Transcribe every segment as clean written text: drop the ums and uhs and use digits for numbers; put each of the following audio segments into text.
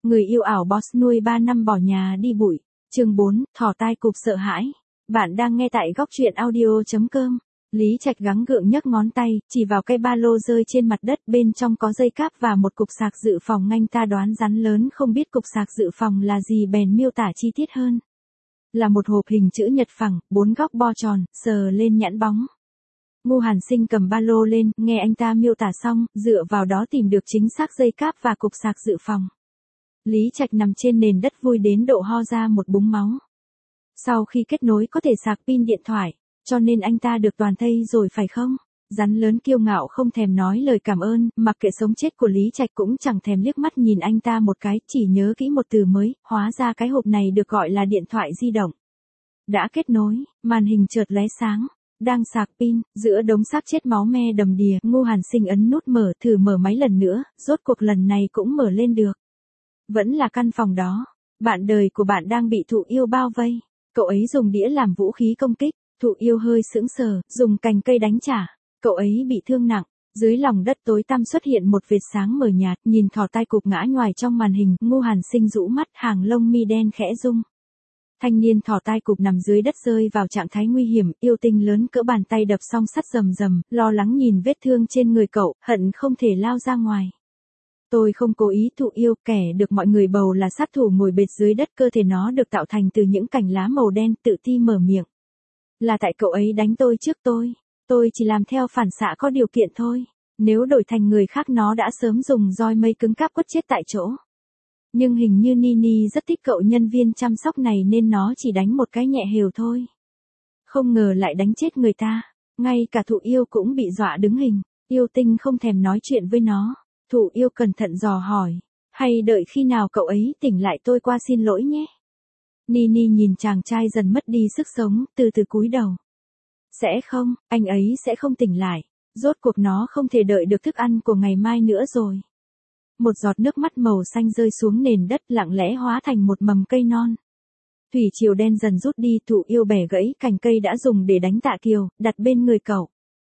Người yêu ảo boss nuôi 3 năm bỏ nhà đi bụi. Chương 4, thỏ tai cụp sợ hãi. Bạn đang nghe tại góc truyện audio.com. Lý Trạch gắng gượng nhấc ngón tay, chỉ vào cái ba lô rơi trên mặt đất, bên trong có dây cáp và một cục sạc dự phòng. Anh ta đoán rắn lớn không biết cục sạc dự phòng là gì bèn miêu tả chi tiết hơn. Là một hộp hình chữ nhật phẳng, 4 góc bo tròn, sờ lên nhãn bóng. Ngô Hàn Sinh cầm ba lô lên, nghe anh ta miêu tả xong, dựa vào đó tìm được chính xác dây cáp và cục sạc dự phòng. Lý Trạch nằm trên nền đất vui đến độ ho ra một búng máu. Sau khi kết nối có thể sạc pin điện thoại, cho nên anh ta được toàn thây rồi phải không? Rắn lớn kiêu ngạo không thèm nói lời cảm ơn, mặc kệ sống chết của Lý Trạch cũng chẳng thèm liếc mắt nhìn anh ta một cái, chỉ nhớ kỹ một từ mới, hóa ra cái hộp này được gọi là điện thoại di động. Đã kết nối, màn hình chợt lóe sáng. Đang sạc pin, giữa đống xác chết máu me đầm đìa, Ngô Hàn Sinh ấn nút mở, thử mở máy lần nữa, rốt cuộc lần này cũng mở lên được. Vẫn là căn phòng đó. Bạn đời của bạn đang bị thụ yêu bao vây. Cậu ấy dùng đĩa làm vũ khí công kích. Thụ yêu hơi sững sờ, dùng cành cây đánh trả. Cậu ấy bị thương nặng. Dưới lòng đất tối tăm xuất hiện một vệt sáng mờ nhạt, nhìn thỏ tai cụp ngã nhoài trong màn hình, Ngô Hàn Sinh rũ mắt, hàng lông mi đen khẽ rung. Thanh niên thỏ tai cụp nằm dưới đất rơi vào trạng thái nguy hiểm, yêu tinh lớn cỡ bàn tay đập song sắt rầm rầm, lo lắng nhìn vết thương trên người cậu, hận không thể lao ra ngoài. Tôi không cố ý. Thụ yêu, kẻ được mọi người bầu là sát thủ ngồi bệt dưới đất, cơ thể nó được tạo thành từ những cành lá màu đen, tự ti mở miệng. Là tại cậu ấy đánh tôi trước tôi chỉ làm theo phản xạ có điều kiện thôi. Nếu đổi thành người khác nó đã sớm dùng roi mây cứng cáp quất chết tại chỗ. Nhưng hình như Nini rất thích cậu nhân viên chăm sóc này nên nó chỉ đánh một cái nhẹ hều thôi. Không ngờ lại đánh chết người ta. Ngay cả thụ yêu cũng bị dọa đứng hình. Yêu tinh không thèm nói chuyện với nó. Thụ yêu cẩn thận dò hỏi. Hay đợi khi nào cậu ấy tỉnh lại tôi qua xin lỗi nhé. Nini nhìn chàng trai dần mất đi sức sống, từ từ cúi đầu. Sẽ không, anh ấy sẽ không tỉnh lại. Rốt cuộc nó không thể đợi được thức ăn của ngày mai nữa rồi. Một giọt nước mắt màu xanh rơi xuống nền đất, lặng lẽ hóa thành một mầm cây non. Thủy triều đen dần rút đi, thụ yêu bẻ gãy cành cây đã dùng để đánh Tạ Kiều, đặt bên người cậu.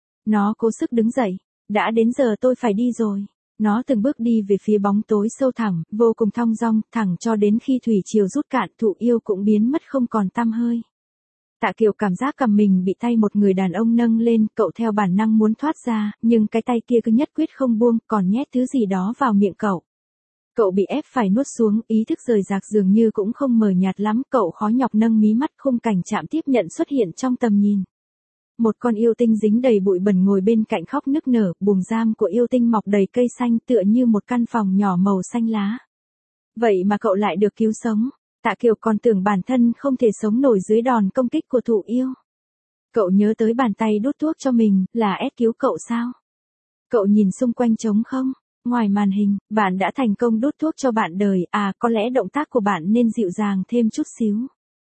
Nó cố sức đứng dậy. Đã đến giờ tôi phải đi rồi. Nó từng bước đi về phía bóng tối sâu thẳm, vô cùng thong dong, thẳng cho đến khi thủy triều rút cạn, thụ yêu cũng biến mất không còn tăm hơi. Tạ Kiều cảm giác cầm mình bị tay một người đàn ông nâng lên, cậu theo bản năng muốn thoát ra, nhưng cái tay kia cứ nhất quyết không buông, còn nhét thứ gì đó vào miệng cậu. Cậu bị ép phải nuốt xuống, ý thức rời rạc dường như cũng không mờ nhạt lắm, cậu khó nhọc nâng mí mắt, khung cảnh chạm tiếp nhận xuất hiện trong tầm nhìn. Một con yêu tinh dính đầy bụi bẩn ngồi bên cạnh khóc nức nở, buồng giam của yêu tinh mọc đầy cây xanh tựa như một căn phòng nhỏ màu xanh lá. Vậy mà cậu lại được cứu sống. Tạ Kiều còn tưởng bản thân không thể sống nổi dưới đòn công kích của thụ yêu. Cậu nhớ tới bàn tay đút thuốc cho mình, là ép cứu cậu sao? Cậu nhìn xung quanh trống không? Ngoài màn hình, bạn đã thành công đút thuốc cho bạn đời, có lẽ động tác của bạn nên dịu dàng thêm chút xíu.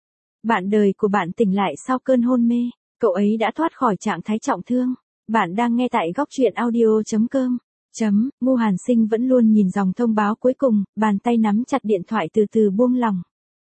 Bạn đời của bạn tỉnh lại sau cơn hôn mê. Cậu ấy đã thoát khỏi trạng thái trọng thương. Bạn đang nghe tại góc truyện audio.com. Ngô Hàn Sinh vẫn luôn nhìn dòng thông báo cuối cùng, bàn tay nắm chặt điện thoại từ từ buông lỏng.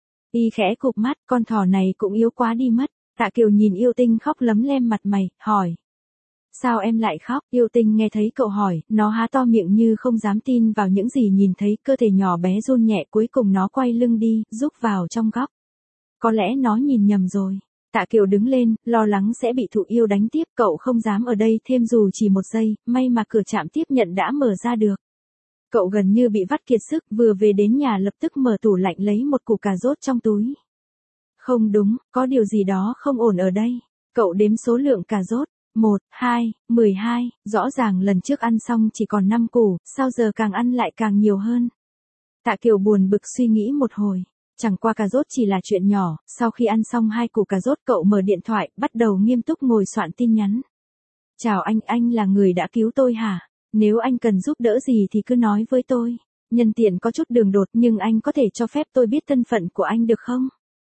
Y khẽ cụp mắt, con thỏ này cũng yếu quá đi mất. Tạ Kiều nhìn yêu tinh khóc lấm lem mặt mày, hỏi. Sao em lại khóc? Yêu tinh nghe thấy cậu hỏi, nó há to miệng như không dám tin vào những gì nhìn thấy, cơ thể nhỏ bé run nhẹ, cuối cùng nó quay lưng đi, rúc vào trong góc. Có lẽ nó nhìn nhầm rồi. Tạ Kiều đứng lên, lo lắng sẽ bị thụ yêu đánh tiếp, cậu không dám ở đây thêm dù chỉ một giây, may mà cửa trạm tiếp nhận đã mở ra được. Cậu gần như bị vắt kiệt sức, vừa về đến nhà lập tức mở tủ lạnh lấy một củ cà rốt trong túi. Không đúng, có điều gì đó không ổn ở đây. Cậu đếm số lượng cà rốt, 1, 2, 12, rõ ràng lần trước ăn xong chỉ còn 5 củ, sao giờ càng ăn lại càng nhiều hơn. Tạ Kiều buồn bực suy nghĩ một hồi. Chẳng qua cà rốt chỉ là chuyện nhỏ, sau khi ăn xong 2 củ cà rốt cậu mở điện thoại, bắt đầu nghiêm túc ngồi soạn tin nhắn. Chào anh là người đã cứu tôi hả? Nếu anh cần giúp đỡ gì thì cứ nói với tôi. Nhân tiện có chút đường đột nhưng anh có thể cho phép tôi biết thân phận của anh được không?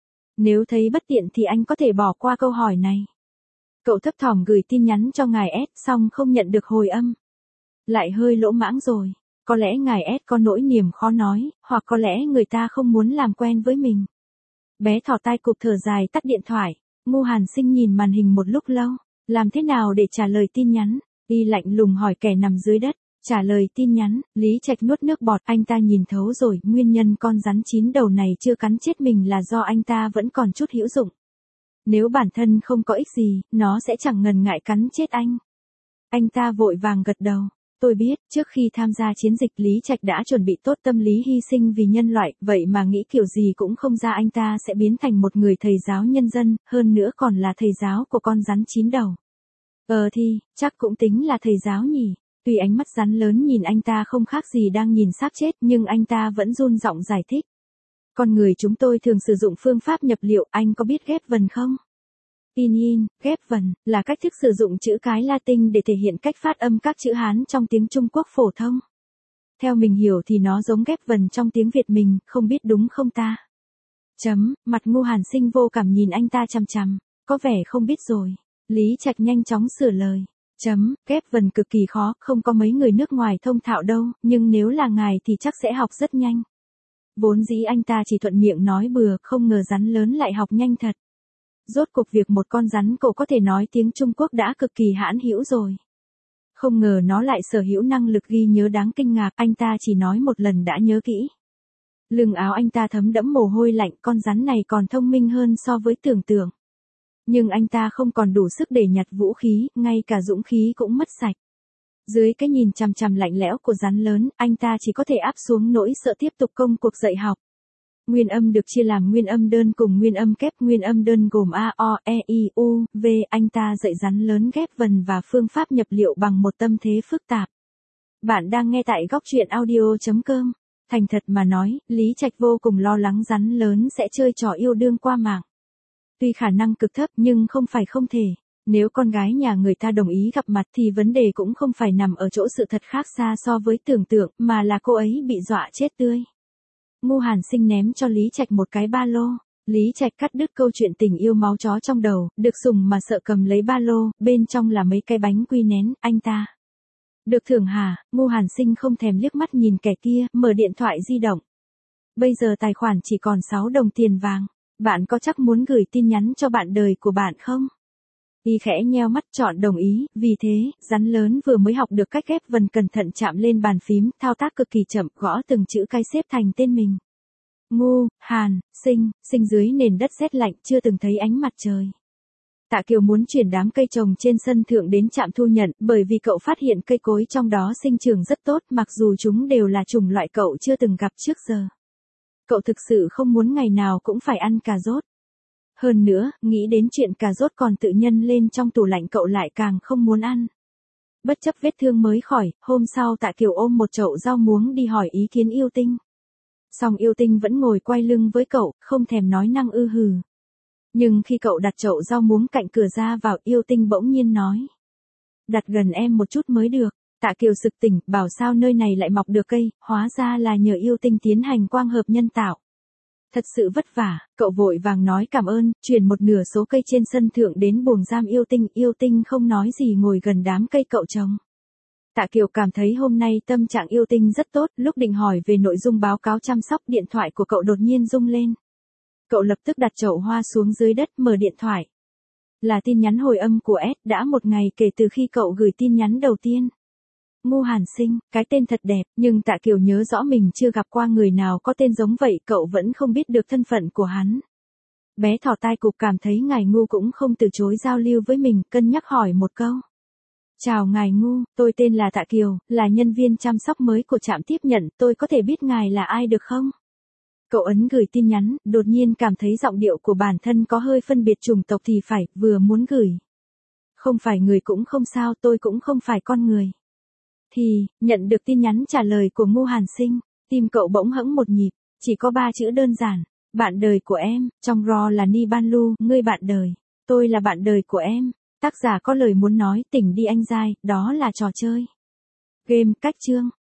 Nếu thấy bất tiện thì anh có thể bỏ qua câu hỏi này. Cậu thấp thỏm gửi tin nhắn cho ngài S xong không nhận được hồi âm. Lại hơi lỗ mãng rồi. Có lẽ ngài S có nỗi niềm khó nói, hoặc có lẽ người ta không muốn làm quen với mình. Bé thỏ tai cụp thở dài tắt điện thoại. Ngô Hàn Sinh nhìn màn hình một lúc lâu. Làm thế nào để trả lời tin nhắn? Y lạnh lùng hỏi kẻ nằm dưới đất. Trả lời tin nhắn, Lý Trạch nuốt nước bọt, anh ta nhìn thấu rồi, nguyên nhân con rắn 9 đầu này chưa cắn chết mình là do anh ta vẫn còn chút hữu dụng. Nếu bản thân không có ích gì, nó sẽ chẳng ngần ngại cắn chết anh. Anh ta vội vàng gật đầu. Tôi biết, trước khi tham gia chiến dịch Lý Trạch đã chuẩn bị tốt tâm lý hy sinh vì nhân loại, vậy mà nghĩ kiểu gì cũng không ra anh ta sẽ biến thành một người thầy giáo nhân dân, hơn nữa còn là thầy giáo của con rắn 9 đầu. Thì, chắc cũng tính là thầy giáo nhỉ. Tuy ánh mắt rắn lớn nhìn anh ta không khác gì đang nhìn xác chết, nhưng anh ta vẫn run giọng giải thích. Con người chúng tôi thường sử dụng phương pháp nhập liệu, anh có biết ghép vần không? Pinyin, ghép vần, là cách thức sử dụng chữ cái Latin để thể hiện cách phát âm các chữ Hán trong tiếng Trung Quốc phổ thông. Theo mình hiểu thì nó giống ghép vần trong tiếng Việt mình, không biết đúng không ta? Mặt Ngô Hàn Sinh vô cảm nhìn anh ta chằm chằm, có vẻ không biết rồi. Lý Trạch nhanh chóng sửa lời. Ghép vần cực kỳ khó, không có mấy người nước ngoài thông thạo đâu, nhưng nếu là ngài thì chắc sẽ học rất nhanh. Vốn dĩ anh ta chỉ thuận miệng nói bừa, không ngờ rắn lớn lại học nhanh thật. Rốt cuộc việc một con rắn cổ có thể nói tiếng Trung Quốc đã cực kỳ hãn hữu rồi. Không ngờ nó lại sở hữu năng lực ghi nhớ đáng kinh ngạc, anh ta chỉ nói một lần đã nhớ kỹ. Lưng áo anh ta thấm đẫm mồ hôi lạnh, con rắn này còn thông minh hơn so với tưởng tượng. Nhưng anh ta không còn đủ sức để nhặt vũ khí, ngay cả dũng khí cũng mất sạch. Dưới cái nhìn chằm chằm lạnh lẽo của rắn lớn, anh ta chỉ có thể áp xuống nỗi sợ tiếp tục công cuộc dạy học. Nguyên âm được chia làm nguyên âm đơn cùng nguyên âm kép, nguyên âm đơn gồm A, O, E, I, U, V, anh ta dạy rắn lớn ghép vần và phương pháp nhập liệu bằng một tâm thế phức tạp. Bạn đang nghe tại góc truyện audio.com. Thành thật mà nói, Lý Trạch vô cùng lo lắng rắn lớn sẽ chơi trò yêu đương qua mạng. Tuy khả năng cực thấp nhưng không phải không thể. Nếu con gái nhà người ta đồng ý gặp mặt thì vấn đề cũng không phải nằm ở chỗ sự thật khác xa so với tưởng tượng, mà là cô ấy bị dọa chết tươi. Ngô Hàn Sinh ném cho Lý Trạch một cái ba lô. Lý Trạch cắt đứt câu chuyện tình yêu máu chó trong đầu, được sùng mà sợ cầm lấy ba lô, bên trong là mấy cái bánh quy nén, anh ta. Được thưởng hả? Ngô Hàn Sinh không thèm liếc mắt nhìn kẻ kia, mở điện thoại di động. Bây giờ tài khoản chỉ còn 6 đồng tiền vàng. Bạn có chắc muốn gửi tin nhắn cho bạn đời của bạn không? Y khẽ nheo mắt chọn đồng ý, vì thế, rắn lớn vừa mới học được cách ghép vần cẩn thận chạm lên bàn phím, thao tác cực kỳ chậm, gõ từng chữ cái xếp thành tên mình. Ngô, Hàn, Sinh dưới nền đất rét lạnh, chưa từng thấy ánh mặt trời. Tạ Kiều muốn chuyển đám cây trồng trên sân thượng đến trạm thu nhận, bởi vì cậu phát hiện cây cối trong đó sinh trưởng rất tốt, mặc dù chúng đều là chủng loại cậu chưa từng gặp trước giờ. Cậu thực sự không muốn ngày nào cũng phải ăn cà rốt. Hơn nữa, nghĩ đến chuyện cà rốt còn tự nhân lên trong tủ lạnh cậu lại càng không muốn ăn. Bất chấp vết thương mới khỏi, hôm sau Tạ Kiều ôm một chậu rau muống đi hỏi ý kiến Yêu Tinh. Song Yêu Tinh vẫn ngồi quay lưng với cậu, không thèm nói năng ư hừ. Nhưng khi cậu đặt chậu rau muống cạnh cửa ra vào, Yêu Tinh bỗng nhiên nói. Đặt gần em một chút mới được. Tạ Kiều sực tỉnh, bảo sao nơi này lại mọc được cây, hóa ra là nhờ Yêu Tinh tiến hành quang hợp nhân tạo. Thật sự vất vả, cậu vội vàng nói cảm ơn, chuyển một nửa số cây trên sân thượng đến buồng giam Yêu Tinh không nói gì ngồi gần đám cây cậu trồng. Tạ Kiều cảm thấy hôm nay tâm trạng Yêu Tinh rất tốt, lúc định hỏi về nội dung báo cáo chăm sóc, điện thoại của cậu đột nhiên rung lên. Cậu lập tức đặt chậu hoa xuống dưới đất, mở điện thoại. Là tin nhắn hồi âm của S, đã một ngày kể từ khi cậu gửi tin nhắn đầu tiên. Ngô Hàn Sinh, cái tên thật đẹp, nhưng Tạ Kiều nhớ rõ mình chưa gặp qua người nào có tên giống vậy, cậu vẫn không biết được thân phận của hắn. Bé thỏ tai cụp cảm thấy ngài Ngô cũng không từ chối giao lưu với mình, cân nhắc hỏi một câu. Chào ngài Ngô, tôi tên là Tạ Kiều, là nhân viên chăm sóc mới của trạm tiếp nhận, tôi có thể biết ngài là ai được không? Cậu ấn gửi tin nhắn, đột nhiên cảm thấy giọng điệu của bản thân có hơi phân biệt chủng tộc thì phải, vừa muốn gửi. Không phải người cũng không sao, tôi cũng không phải con người. Thì, nhận được tin nhắn trả lời của Ngô Hàn Sinh, tim cậu bỗng hẫng một nhịp, chỉ có 3 chữ đơn giản, bạn đời của em, trong ro là Ni Ban Lu, ngươi bạn đời, tôi là bạn đời của em. Tác giả có lời muốn nói, tỉnh đi anh giai, đó là trò chơi. Game, cách chương.